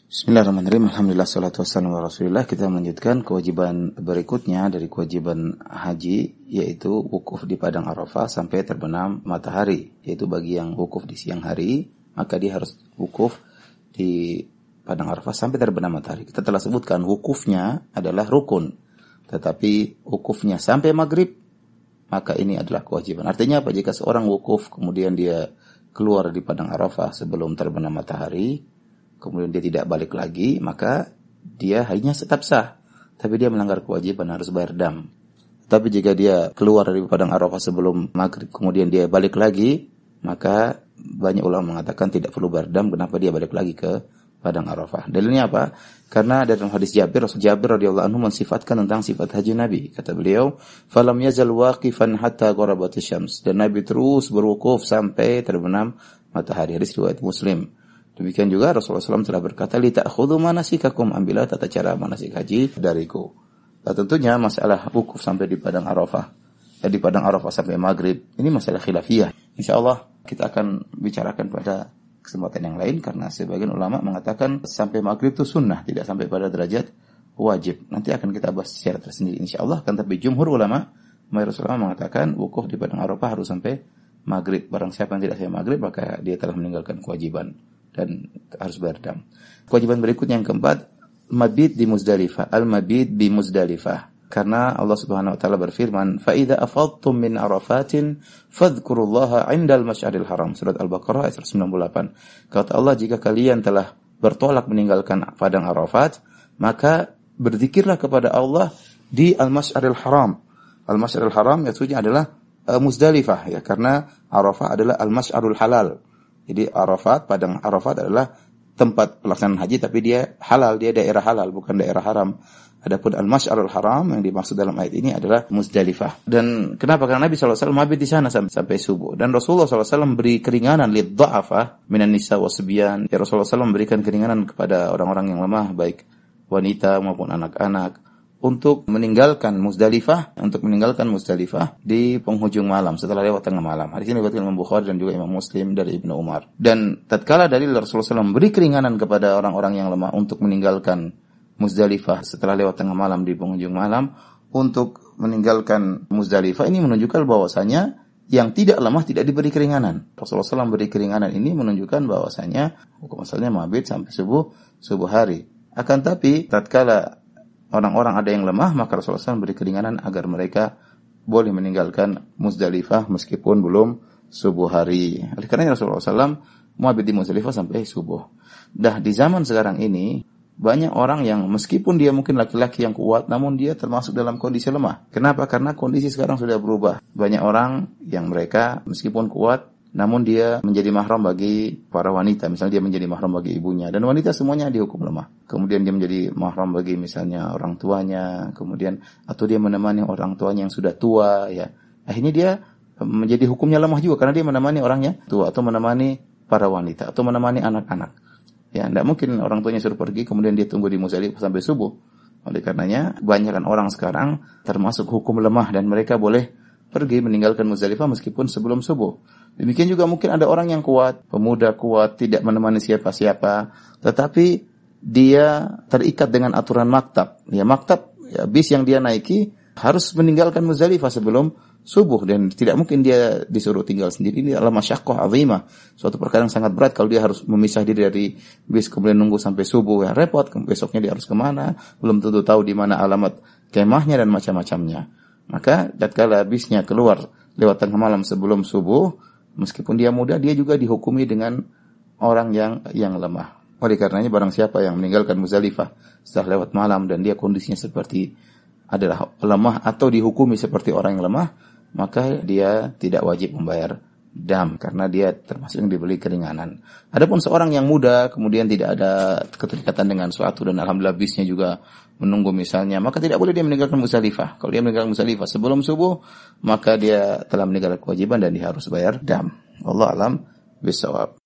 Bismillahirrahmanirrahim. Alhamdulillah, salatu wassalamu ala Rasulillah. Kita melanjutkan kewajiban berikutnya dari kewajiban haji, yaitu wukuf di padang Arafah sampai terbenam matahari. Yaitu bagi yang wukuf di siang hari, maka dia harus wukuf di padang Arafah sampai terbenam matahari. Kita telah sebutkan wukufnya adalah rukun, tetapi wukufnya sampai maghrib, maka ini adalah kewajiban. Artinya apa? Jika seorang wukuf kemudian dia keluar di padang Arafah sebelum terbenam matahari, kemudian dia tidak balik lagi, maka dia hanya tetap sah, tapi dia melanggar kewajiban, harus bayar dam. Tapi jika dia keluar dari padang Arafah sebelum maghrib, kemudian dia balik lagi, maka banyak ulama mengatakan tidak perlu bayar dam. Kenapa dia balik lagi ke padang Arafah? Dalilnya apa? Karena dalam hadis Jabir radhiyallahu anhu mensifatkan tentang sifat haji Nabi. Kata beliau, "Falam yazal waqifan hatta gharabatis syams." Dan Nabi terus berwukuf sampai terbenam matahari. Hadis riwayat Muslim. Demikian juga Rasulullah SAW telah berkata, "Li ta'khudhu manasikakum," ambillah tata cara manasik haji dariku. Nah, tentunya masalah wukuf sampai di padang Arafah, di padang Arafah sampai maghrib, ini masalah khilafiyah. Insyaallah kita akan bicarakan pada kesempatan yang lain, karena sebagian ulama mengatakan sampai maghrib itu sunnah, tidak sampai pada derajat wajib. Nanti akan kita bahas secara tersendiri insyaallah. Kan tapi jumhur ulama, mayoritas ulama mengatakan wukuf di padang Arafah harus sampai maghrib. Barang siapa yang tidak sampai maghrib, maka dia telah meninggalkan kewajiban dan harus bayar dam. Kewajiban berikutnya yang keempat, mabit di Muzdalifah. Al-mabit bi Muzdalifah. Karena Allah Subhanahu wa taala berfirman, "Fa idza afadtum min Arafatin fadhkurullaha 'indal masy'aril haram." Surat Al-Baqarah ayat 198. Kata Allah, jika kalian telah bertolak meninggalkan padang Arafat, maka berzikirlah kepada Allah di Al-Masy'aril Haram. Al-Masy'aril Haram maksudnya adalah Muzdalifah, ya, karena Arafah adalah Al-Masy'arul Halal. Jadi Arafat, padang Arafat adalah tempat pelaksanaan haji, tapi dia halal, dia daerah halal, bukan daerah haram. Adapun Al-Masy'arul Haram yang dimaksud dalam ayat ini adalah Muzdalifah. Dan kenapa? Karena Nabi SAW mabit di sana sampai subuh. Dan Rasulullah SAW beri keringanan lidha'afah minan nisa wasbyan. Ya, Rasulullah SAW memberikan keringanan kepada orang-orang yang lemah, baik wanita maupun anak-anak, untuk meninggalkan Muzdalifah di penghujung malam setelah lewat tengah malam. Hadis ini diriwayatkan Imam Bukhari dan juga Imam Muslim dari Ibnu Umar. Dan tatkala dalil Rasulullah SAW memberi keringanan kepada orang-orang yang lemah untuk meninggalkan Muzdalifah setelah lewat tengah malam di penghujung malam, untuk meninggalkan Muzdalifah, ini menunjukkan bahwasanya yang tidak lemah tidak diberi keringanan. Rasulullah SAW memberi keringanan ini menunjukkan bahwasanya hukum asalnya mabit sampai subuh hari. Akan tapi tatkala orang-orang ada yang lemah, maka Rasulullah SAW beri keringanan agar mereka boleh meninggalkan Muzdalifah meskipun belum subuh hari. Oleh karena Rasulullah SAW mabit di Muzdalifah sampai subuh. Dah di zaman sekarang ini, banyak orang yang meskipun dia mungkin laki-laki yang kuat, namun dia termasuk dalam kondisi lemah. Kenapa? Karena kondisi sekarang sudah berubah. Banyak orang yang mereka meskipun kuat, namun dia menjadi mahram bagi para wanita. Misalnya dia menjadi mahram bagi ibunya. Dan wanita semuanya dihukum lemah. Kemudian dia menjadi mahram bagi misalnya orang tuanya. Kemudian atau dia menemani orang tuanya yang sudah tua. Ya, akhirnya dia menjadi hukumnya lemah juga. Karena dia menemani orangnya tua. Atau menemani para wanita. Atau menemani anak-anak. Ya, tidak mungkin orang tuanya suruh pergi. Kemudian dia tunggu di Muzdalifah sampai subuh. Oleh karenanya, kebanyakan orang sekarang termasuk hukum lemah. Dan mereka boleh pergi meninggalkan Muzdalifah meskipun sebelum subuh. Demikian juga mungkin ada orang yang kuat, pemuda kuat, tidak menemani siapa-siapa, tetapi dia terikat dengan aturan maktab. Ya, maktab, ya, bis yang dia naiki harus meninggalkan Muzdalifah sebelum subuh, dan tidak mungkin dia disuruh tinggal sendiri. Ini adalah masyaqqah azimah, suatu perkara yang sangat berat kalau dia harus memisah diri dari bis kemudian nunggu sampai subuh. Ya, repot, besoknya dia harus kemana, belum tentu tahu di mana alamat kemahnya dan macam-macamnya. Maka tatkala bisnya keluar lewat tengah malam sebelum subuh, meskipun dia muda, dia juga dihukumi dengan orang yang lemah. Oleh karenanya barang siapa yang meninggalkan Muzdalifah setelah lewat malam dan dia kondisinya seperti adalah lemah atau dihukumi seperti orang yang lemah, maka dia tidak wajib membayar dam karena dia termasuk yang diberi keringanan. Adapun seorang yang muda kemudian tidak ada keterikatan dengan suatu dan alhamdulillah bisnya juga menunggu misalnya, maka tidak boleh dia meninggalkan Muzdalifah. Kalau dia meninggalkan Muzdalifah sebelum subuh, maka dia telah meninggalkan kewajiban dan dia harus bayar dam. Wallahu a'lam bishawab.